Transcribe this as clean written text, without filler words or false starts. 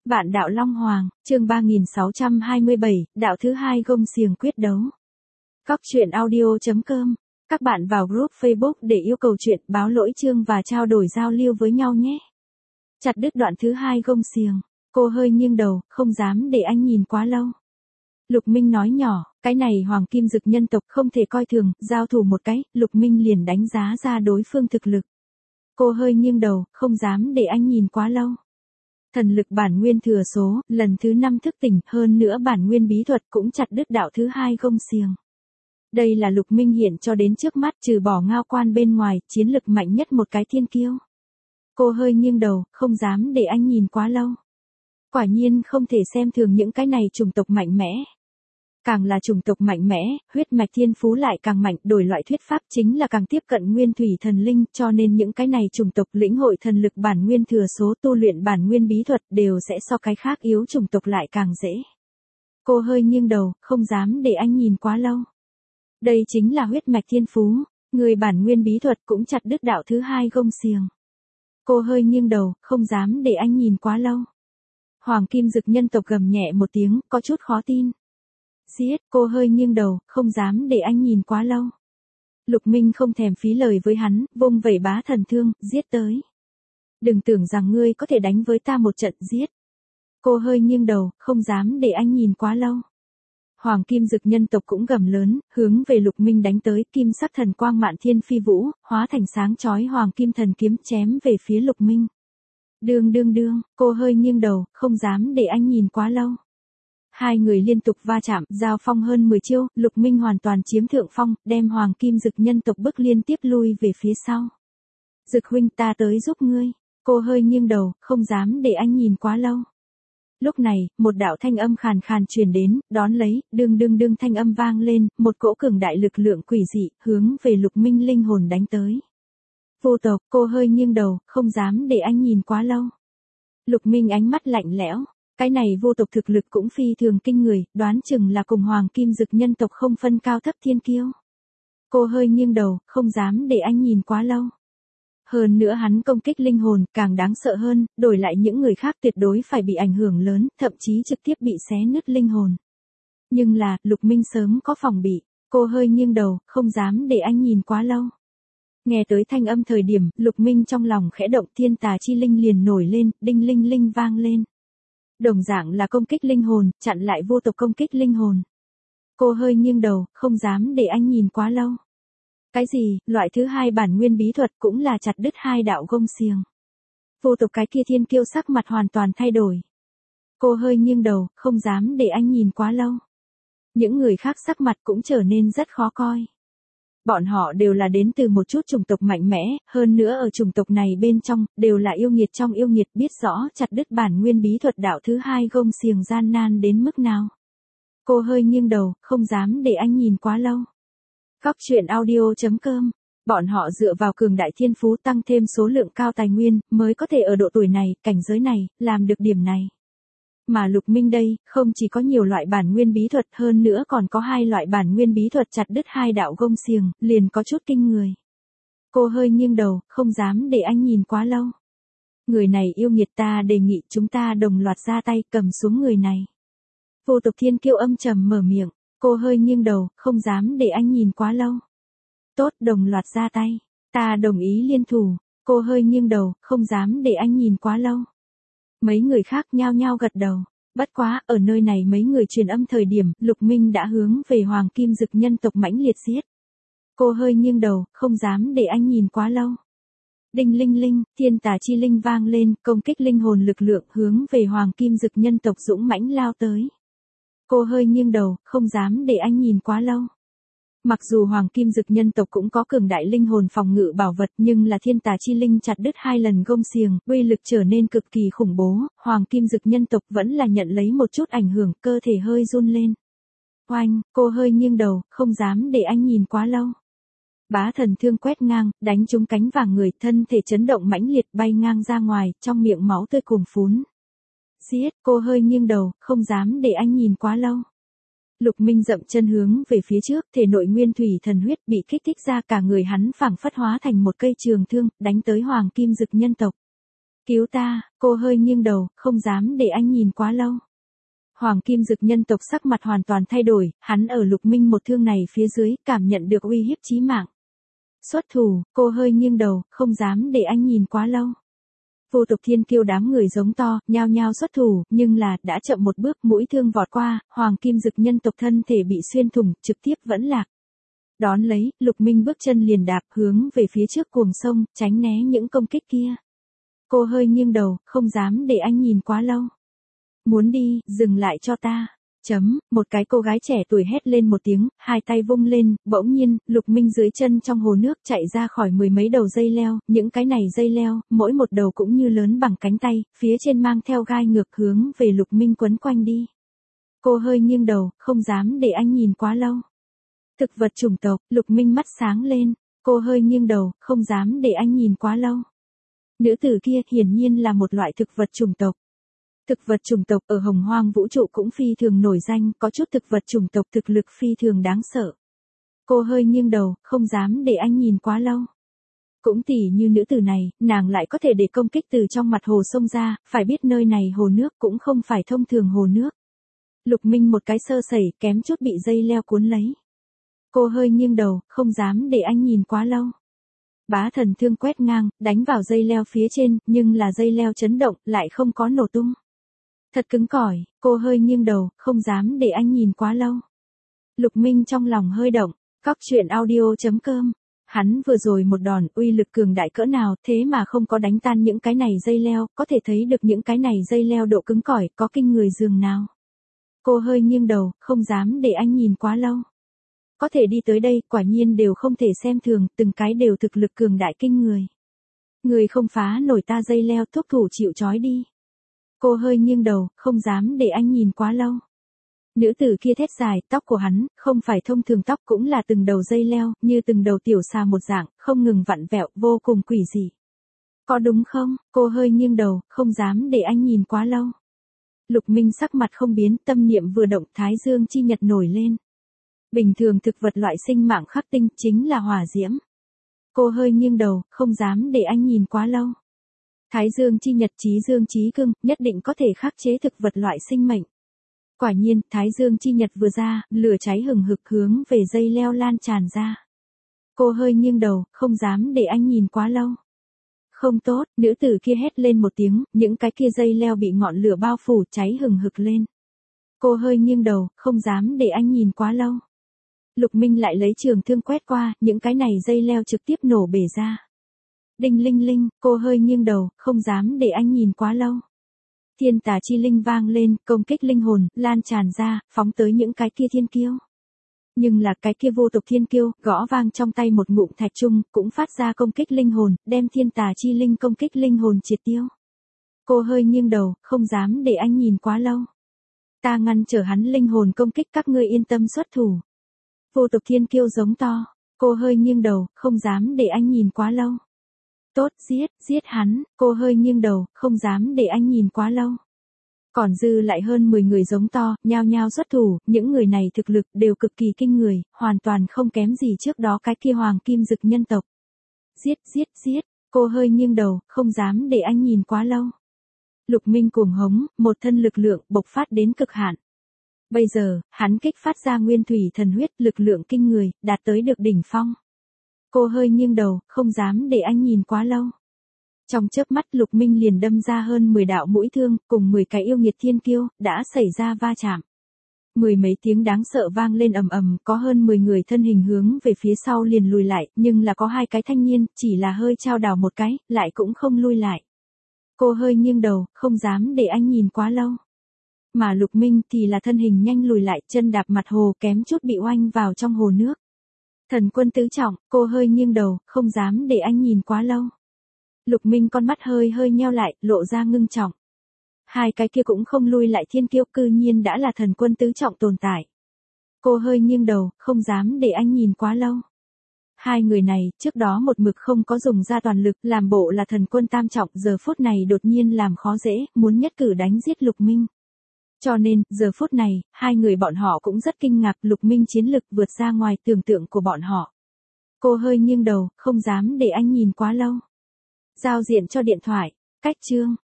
Vạn đạo Long Hoàng, chương 3627, đạo thứ hai gông xiềng quyết đấu. Cóc truyện audio.com. Các bạn vào group Facebook để yêu cầu chuyện, báo lỗi chương và trao đổi giao lưu với nhau nhé. Chặt đứt đoạn thứ hai gông xiềng. Cô hơi nghiêng đầu, không dám để anh nhìn quá lâu. Lục Minh nói nhỏ, cái này Hoàng Kim Dực nhân tộc không thể coi thường, giao thủ một cái, Lục Minh liền đánh giá ra đối phương thực lực. Cô hơi nghiêng đầu, không dám để anh nhìn quá lâu. Thần lực bản nguyên thừa số, lần thứ 5 thức tỉnh, hơn nữa bản nguyên bí thuật cũng chặt đứt đạo thứ hai gông xiềng. Đây là Lục Minh hiện cho đến trước mắt, trừ bỏ Ngao Quan bên ngoài, chiến lực mạnh nhất một cái thiên kiêu. Cô hơi nghiêng đầu, không dám để anh nhìn quá lâu. Quả nhiên không thể xem thường những cái này chủng tộc mạnh mẽ. Càng là chủng tộc mạnh mẽ, huyết mạch thiên phú lại càng mạnh, đổi loại thuyết pháp chính là càng tiếp cận nguyên thủy thần linh, cho nên những cái này chủng tộc lĩnh hội thần lực bản nguyên thừa số tu luyện bản nguyên bí thuật đều sẽ so cái khác yếu chủng tộc lại càng dễ. Cô hơi nghiêng đầu, không dám để anh nhìn quá lâu. Đây chính là huyết mạch thiên phú, người bản nguyên bí thuật cũng chặt đứt đạo thứ hai gông xiềng. Cô hơi nghiêng đầu, không dám để anh nhìn quá lâu. Hoàng Kim Dực nhân tộc gầm nhẹ một tiếng, có chút khó tin. Giết, cô hơi nghiêng đầu, không dám để anh nhìn quá lâu. Lục Minh không thèm phí lời với hắn, vung vẩy bá thần thương, giết tới. Đừng tưởng rằng ngươi có thể đánh với ta một trận, giết. Cô hơi nghiêng đầu, không dám để anh nhìn quá lâu. Hoàng Kim Dực nhân tộc cũng gầm lớn, hướng về Lục Minh đánh tới, kim sắc thần quang mạn thiên phi vũ, hóa thành sáng chói hoàng kim thần kiếm chém về phía Lục Minh. Đương, cô hơi nghiêng đầu, không dám để anh nhìn quá lâu. Hai người liên tục va chạm, giao phong hơn 10 chiêu, Lục Minh hoàn toàn chiếm thượng phong, đem Hoàng Kim Dực nhân tộc bức liên tiếp lui về phía sau. Dực huynh, ta tới giúp ngươi. Cô hơi nghiêng đầu, không dám để anh nhìn quá lâu. Lúc này, một đạo thanh âm khàn khàn truyền đến, đón lấy, đương thanh âm vang lên, một cỗ cường đại lực lượng quỷ dị, hướng về Lục Minh linh hồn đánh tới. Vô tộc, cô hơi nghiêng đầu, không dám để anh nhìn quá lâu. Lục Minh ánh mắt lạnh lẽo. Cái này vô tộc thực lực cũng phi thường kinh người, đoán chừng là cùng Hoàng Kim Dực nhân tộc không phân cao thấp thiên kiêu. Cô hơi nghiêng đầu, không dám để anh nhìn quá lâu. Hơn nữa hắn công kích linh hồn, càng đáng sợ hơn, đổi lại những người khác tuyệt đối phải bị ảnh hưởng lớn, thậm chí trực tiếp bị xé nứt linh hồn. Nhưng là, Lục Minh sớm có phòng bị, cô hơi nghiêng đầu, không dám để anh nhìn quá lâu. Nghe tới thanh âm thời điểm, Lục Minh trong lòng khẽ động, thiên tà chi linh liền nổi lên, đinh linh linh vang lên. Đồng dạng là công kích linh hồn, chặn lại vô tộc công kích linh hồn. Cô hơi nghiêng đầu, không dám để anh nhìn quá lâu. Cái gì, loại thứ hai bản nguyên bí thuật cũng là chặt đứt hai đạo gông xiềng. Vô tộc cái kia thiên kiêu sắc mặt hoàn toàn thay đổi. Cô hơi nghiêng đầu, không dám để anh nhìn quá lâu. Những người khác sắc mặt cũng trở nên rất khó coi. Bọn họ đều là đến từ một chút chủng tộc mạnh mẽ, hơn nữa ở chủng tộc này bên trong, đều là yêu nghiệt trong yêu nghiệt, biết rõ chặt đứt bản nguyên bí thuật đạo thứ hai gông xiềng gian nan đến mức nào. Cô hơi nghiêng đầu, không dám để anh nhìn quá lâu. Cóc truyện audio.com. Bọn họ dựa vào cường đại thiên phú tăng thêm số lượng cao tài nguyên, mới có thể ở độ tuổi này, cảnh giới này, làm được điểm này. Mà Lục Minh đây, không chỉ có nhiều loại bản nguyên bí thuật, hơn nữa còn có hai loại bản nguyên bí thuật chặt đứt hai đạo gông xiềng, liền có chút kinh người. Cô hơi nghiêng đầu, không dám để anh nhìn quá lâu. Người này yêu nghiệt, ta đề nghị chúng ta đồng loạt ra tay cầm xuống người này. Vô tộc thiên kiêu âm trầm mở miệng, cô hơi nghiêng đầu, không dám để anh nhìn quá lâu. Tốt, đồng loạt ra tay, ta đồng ý liên thủ. Cô hơi nghiêng đầu, không dám để anh nhìn quá lâu. Mấy người khác nhao nhao gật đầu. Bất quá, ở nơi này mấy người truyền âm thời điểm, Lục Minh đã hướng về Hoàng Kim Dực nhân tộc mãnh liệt giết. Cô hơi nghiêng đầu, không dám để anh nhìn quá lâu. Đinh linh linh, thiên tà chi linh vang lên, công kích linh hồn lực lượng hướng về Hoàng Kim Dực nhân tộc dũng mãnh lao tới. Cô hơi nghiêng đầu, không dám để anh nhìn quá lâu. Mặc dù Hoàng Kim Dực nhân tộc cũng có cường đại linh hồn phòng ngự bảo vật, nhưng là thiên tà chi linh chặt đứt hai lần gông xiềng, uy lực trở nên cực kỳ khủng bố, Hoàng Kim Dực nhân tộc vẫn là nhận lấy một chút ảnh hưởng, cơ thể hơi run lên. Oanh, cô hơi nghiêng đầu, không dám để anh nhìn quá lâu. Bá thần thương quét ngang, đánh trúng cánh vàng người, thân thể chấn động mãnh liệt bay ngang ra ngoài, trong miệng máu tươi cuồn phún. Giết, cô hơi nghiêng đầu, không dám để anh nhìn quá lâu. Lục Minh dậm chân hướng về phía trước, thể nội nguyên thủy thần huyết bị kích thích ra, cả người hắn phảng phất hóa thành một cây trường thương, đánh tới Hoàng Kim Dực nhân tộc. Cứu ta, cô hơi nghiêng đầu, không dám để anh nhìn quá lâu. Hoàng Kim Dực nhân tộc sắc mặt hoàn toàn thay đổi, hắn ở Lục Minh một thương này phía dưới, cảm nhận được uy hiếp chí mạng. Xuất thủ, cô hơi nghiêng đầu, không dám để anh nhìn quá lâu. Vô tộc thiên kiêu đám người giống to, nhao nhao xuất thủ, nhưng là, đã chậm một bước, mũi thương vọt qua, Hoàng Kim Dực nhân tộc thân thể bị xuyên thủng, trực tiếp vẫn lạc. Đón lấy, Lục Minh bước chân liền đạp hướng về phía trước cuồng sông, tránh né những công kích kia. Cô hơi nghiêng đầu, không dám để anh nhìn quá lâu. Muốn đi, dừng lại cho ta. Một cái cô gái trẻ tuổi hét lên một tiếng, hai tay vung lên, bỗng nhiên, Lục Minh dưới chân trong hồ nước chạy ra khỏi mười mấy đầu dây leo, những cái này dây leo, mỗi một đầu cũng như lớn bằng cánh tay, phía trên mang theo gai ngược hướng về Lục Minh quấn quanh đi. Cô hơi nghiêng đầu, không dám để anh nhìn quá lâu. Thực vật chủng tộc, Lục Minh mắt sáng lên, cô hơi nghiêng đầu, không dám để anh nhìn quá lâu. Nữ tử kia hiển nhiên là một loại thực vật chủng tộc. Thực vật chủng tộc ở Hồng Hoang vũ trụ cũng phi thường nổi danh, có chút thực vật chủng tộc thực lực phi thường đáng sợ. Cô hơi nghiêng đầu, không dám để anh nhìn quá lâu. Cũng tỉ như nữ tử này, nàng lại có thể để công kích từ trong mặt hồ sông ra, phải biết nơi này hồ nước cũng không phải thông thường hồ nước. Lục Minh một cái sơ sẩy, kém chút bị dây leo cuốn lấy. Cô hơi nghiêng đầu, không dám để anh nhìn quá lâu. Bá thần thương quét ngang, đánh vào dây leo phía trên, nhưng là dây leo chấn động, lại không có nổ tung. Thật cứng cỏi, cô hơi nghiêng đầu, không dám để anh nhìn quá lâu. Lục Minh trong lòng hơi động, cóc truyện audio.com. Hắn vừa rồi một đòn uy lực cường đại cỡ nào thế mà không có đánh tan những cái này dây leo, có thể thấy được những cái này dây leo độ cứng cỏi có kinh người dường nào. Cô hơi nghiêng đầu, không dám để anh nhìn quá lâu. Có thể đi tới đây, quả nhiên đều không thể xem thường, từng cái đều thực lực cường đại kinh người. Người không phá nổi ta dây leo, thúc thủ chịu trói đi. Cô hơi nghiêng đầu, không dám để anh nhìn quá lâu. Nữ tử kia thét dài, tóc của hắn, không phải thông thường tóc cũng là từng đầu dây leo, như từng đầu tiểu xà một dạng, không ngừng vặn vẹo, vô cùng quỷ dị. Có đúng không? Cô hơi nghiêng đầu, không dám để anh nhìn quá lâu. Lục Minh sắc mặt không biến, tâm niệm vừa động, Thái Dương chi nhật nổi lên. Bình thường thực vật loại sinh mạng khắc tinh chính là hỏa diễm. Cô hơi nghiêng đầu, không dám để anh nhìn quá lâu. Thái Dương chi nhật chí dương chí cương, nhất định có thể khắc chế thực vật loại sinh mệnh. Quả nhiên, Thái Dương chi nhật vừa ra, lửa cháy hừng hực hướng về dây leo lan tràn ra. Cô hơi nghiêng đầu, không dám để anh nhìn quá lâu. Không tốt, nữ tử kia hét lên một tiếng, những cái kia dây leo bị ngọn lửa bao phủ, cháy hừng hực lên. Cô hơi nghiêng đầu, không dám để anh nhìn quá lâu. Lục Minh lại lấy trường thương quét qua, những cái này dây leo trực tiếp nổ bể ra. Đinh linh linh, cô hơi nghiêng đầu, không dám để anh nhìn quá lâu. Thiên tà chi linh vang lên, công kích linh hồn, lan tràn ra, phóng tới những cái kia thiên kiêu. Nhưng là cái kia vô tộc thiên kiêu, gõ vang trong tay một ngụm thạch trung, cũng phát ra công kích linh hồn, đem thiên tà chi linh công kích linh hồn triệt tiêu. Cô hơi nghiêng đầu, không dám để anh nhìn quá lâu. Ta ngăn trở hắn linh hồn công kích, các ngươi yên tâm xuất thủ. Vô tộc thiên kiêu giống to, cô hơi nghiêng đầu, không dám để anh nhìn quá lâu. Tốt, giết hắn, cô hơi nghiêng đầu, không dám để anh nhìn quá lâu. Còn dư lại hơn 10 người giống to, nhao nhao xuất thủ, những người này thực lực đều cực kỳ kinh người, hoàn toàn không kém gì trước đó cái kia Hoàng Kim Dực nhân tộc. Giết, cô hơi nghiêng đầu, không dám để anh nhìn quá lâu. Lục Minh cuồng hống, một thân lực lượng bộc phát đến cực hạn. Bây giờ, hắn kích phát ra nguyên thủy thần huyết, lực lượng kinh người, đạt tới được đỉnh phong. Cô hơi nghiêng đầu, không dám để anh nhìn quá lâu. Trong chớp mắt Lục Minh liền đâm ra hơn 10 đạo mũi thương, cùng 10 cái yêu nghiệt thiên kiêu, đã xảy ra va chạm. Mười mấy tiếng đáng sợ vang lên ầm ầm, có hơn 10 người thân hình hướng về phía sau liền lùi lại, nhưng là có hai cái thanh niên, chỉ là hơi chao đảo một cái, lại cũng không lui lại. Cô hơi nghiêng đầu, không dám để anh nhìn quá lâu. Mà Lục Minh thì là thân hình nhanh lùi lại, chân đạp mặt hồ, kém chút bị oanh vào trong hồ nước. Thần quân tứ trọng, cô hơi nghiêng đầu, không dám để anh nhìn quá lâu. Lục Minh con mắt hơi nheo lại, lộ ra ngưng trọng. Hai cái kia cũng không lui lại thiên kiêu, cư nhiên đã là thần quân tứ trọng tồn tại. Cô hơi nghiêng đầu, không dám để anh nhìn quá lâu. Hai người này, trước đó một mực không có dùng ra toàn lực, làm bộ là thần quân tam trọng, giờ phút này đột nhiên làm khó dễ, muốn nhất cử đánh giết Lục Minh. Cho nên, giờ phút này, hai người bọn họ cũng rất kinh ngạc, Lục Minh chiến lực vượt ra ngoài tưởng tượng của bọn họ. Cô hơi nghiêng đầu, không dám để anh nhìn quá lâu. Giao diện cho điện thoại. Cách chương